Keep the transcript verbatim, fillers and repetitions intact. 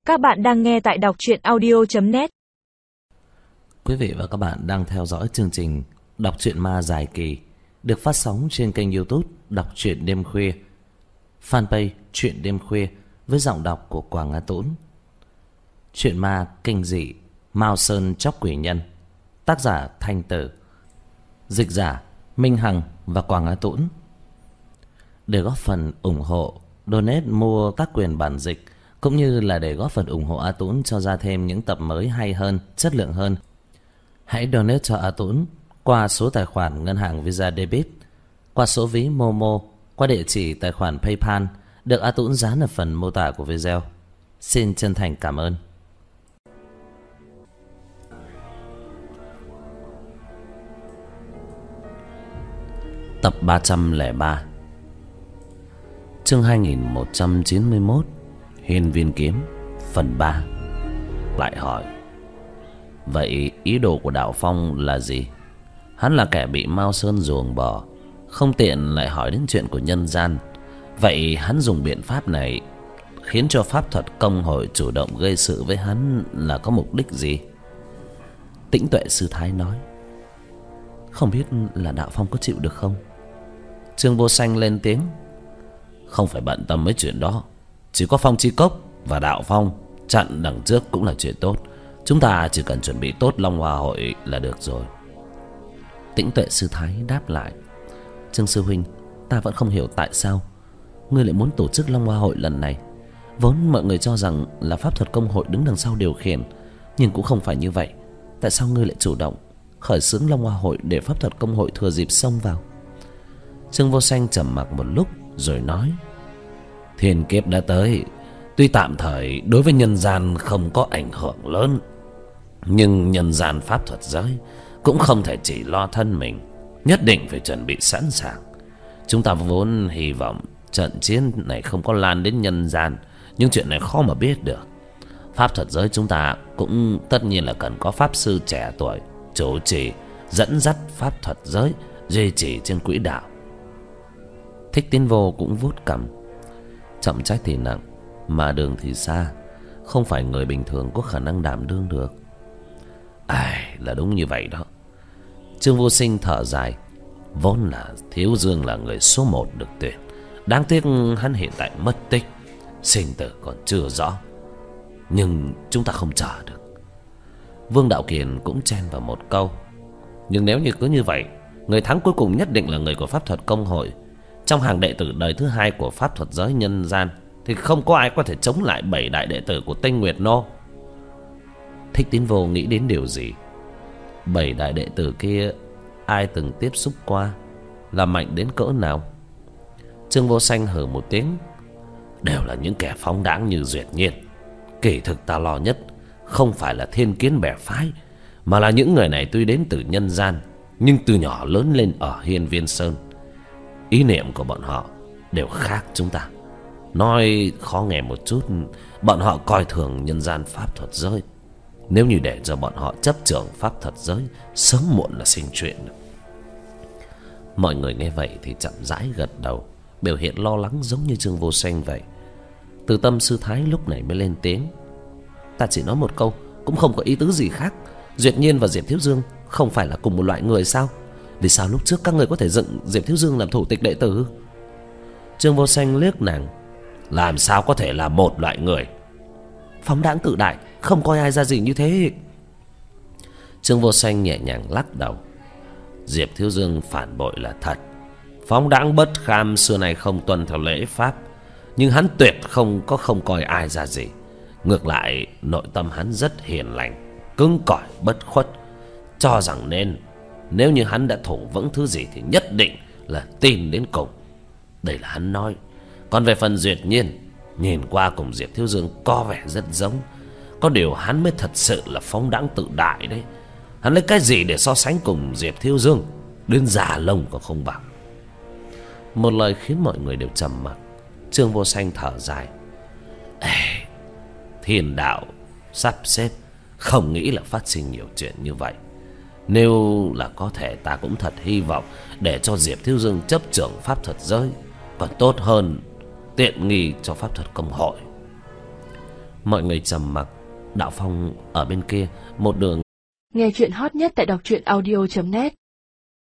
Các bạn đang nghe tại đọc truyện audio chấm net. Quý vị và các bạn đang theo dõi chương trình Đọc truyện ma dài kỳ được phát sóng trên kênh YouTube Đọc truyện đêm khuya, fanpage Truyện đêm khuya với giọng đọc của Quảng Á Tũng. Truyện ma kinh dị Mao Sơn Chóc Quỷ Nhân, tác giả Thanh Tử, dịch giả Minh Hằng và Quảng Á Tũng. Để góp phần ủng hộ, donate mua các quyền bản dịch cũng như là để góp phần ủng hộ A Tũng cho ra thêm những tập mới hay hơn, chất lượng hơn, hãy donate cho A Tũng qua số tài khoản ngân hàng Visa Debit, qua số ví Momo, qua địa chỉ tài khoản PayPal được A Tũng dán ở phần mô tả của video. Xin chân thành cảm ơn. Tập ba trăm lẻ ba, chương hai nghìn một trăm chín mươi mốt, Hiên Viên Kiếm, phần ba. Lại hỏi: vậy ý đồ của Đạo Phong là gì? Hắn là kẻ bị Mao Sơn ruồng bỏ, không tiện lại hỏi đến chuyện của nhân gian. Vậy hắn dùng biện pháp này khiến cho pháp thuật công hội chủ động gây sự với hắn là có mục đích gì? Tĩnh Tuệ Sư Thái nói: không biết là Đạo Phong có chịu được không? Trương Vô Sanh lên tiếng: không phải bận tâm mấy chuyện đó. Chỉ có Phong Chi Cốc và Đạo Phong chặn đằng trước cũng là chuyện tốt. Chúng ta chỉ cần chuẩn bị tốt Long Hoa Hội là được rồi. Tĩnh Tuệ Sư Thái đáp lại: Trương Sư Huynh, ta vẫn không hiểu tại sao ngươi lại muốn tổ chức Long Hoa Hội lần này. Vốn mọi người cho rằng là pháp thuật công hội đứng đằng sau điều khiển, nhưng cũng không phải như vậy. Tại sao ngươi lại chủ động khởi xướng Long Hoa Hội để pháp thuật công hội thừa dịp xông vào? Trương Vô Sanh trầm mặc một lúc rồi nói: thiên kiếp đã tới, tuy tạm thời đối với nhân gian không có ảnh hưởng lớn, nhưng nhân gian pháp thuật giới cũng không thể chỉ lo thân mình, nhất định phải chuẩn bị sẵn sàng. Chúng ta vốn hy vọng trận chiến này không có lan đến nhân gian, nhưng chuyện này khó mà biết được. Pháp thuật giới chúng ta cũng tất nhiên là cần có pháp sư trẻ tuổi chủ trì dẫn dắt pháp thuật giới duy trì trên quỹ đạo. Thích Tiến Vô cũng vuốt cằm: trọng trách thì nặng, mà đường thì xa, không phải người bình thường có khả năng đảm đương được. Ai, là đúng như vậy đó. Trương Vô Sinh thở dài: vốn là Thiếu Dương là người số một được tuyển, đáng tiếc hắn hiện tại mất tích, sinh tử còn chưa rõ. Nhưng chúng ta không chờ được. Vương Đạo Kiền cũng chen vào một câu: nhưng nếu như cứ như vậy, người thắng cuối cùng nhất định là người của pháp thuật công hội. Trong hàng đệ tử đời thứ hai của pháp thuật giới nhân gian thì không có ai có thể chống lại bảy đại đệ tử của Tinh Nguyệt Nô. Thích Tín Vô nghĩ đến điều gì? Bảy đại đệ tử kia ai từng tiếp xúc qua, là mạnh đến cỡ nào? Trương Vô Sanh hừ một tiếng: đều là những kẻ phóng đãng như Duyệt Nhiên. Kỳ thực ta lo nhất không phải là thiên kiến bè phái, mà là những người này tuy đến từ nhân gian, nhưng từ nhỏ lớn lên ở Hiên Viên Sơn. Ý niệm của bọn họ đều khác chúng ta. Nói khó nghe một chút, bọn họ coi thường nhân gian pháp thuật giới. Nếu như để cho bọn họ chấp trưởng pháp thuật giới, sớm muộn là sinh chuyện. Mọi người nghe vậy thì chậm rãi gật đầu, biểu hiện lo lắng giống như Trương Vô Sanh vậy. Từ Tâm Sư Thái lúc này mới lên tiếng: ta chỉ nói một câu, cũng không có ý tứ gì khác. Duyệt Nhiên và Diệp Thiếu Dương không phải là cùng một loại người sao? Vì sao lúc trước các người có thể dựng Diệp Thiếu Dương làm thủ tịch đệ tử? Trương Vô Sanh liếc nàng: làm sao có thể là một loại người? Phóng đãng tự đại, không coi ai ra gì như thế. Trương Vô Sanh nhẹ nhàng lắc đầu: Diệp Thiếu Dương phản bội là thật, phóng đãng bất kham, xưa nay không tuân theo lễ pháp, nhưng hắn tuyệt không có không coi ai ra gì. Ngược lại nội tâm hắn rất hiền lành, cứng cỏi bất khuất, cho rằng nên nếu như hắn đã thủ vững thứ gì thì nhất định là tin đến cùng. Đây là hắn nói. Còn về phần Duyệt Nhiên, nhìn qua cùng Diệp Thiếu Dương có vẻ rất giống, có điều hắn mới thật sự là phóng đãng tự đại đấy. Hắn lấy cái gì để so sánh cùng Diệp Thiếu Dương? Đến già lông còn không bằng. Một lời khiến mọi người đều trầm mặc. Trương Vô Sanh thở dài: Ê, thiên đạo sắp xếp, không nghĩ là phát sinh nhiều chuyện như vậy. Nếu là có thể, ta cũng thật hy vọng để cho Diệp Thiếu Dương chấp trưởng pháp thuật giới, còn tốt hơn tiện nghi cho pháp thuật công hội. Mọi người trầm mặc. Đạo Phong ở bên kia một đường nghe chuyện hot nhất tại đọc truyện audio chấm net.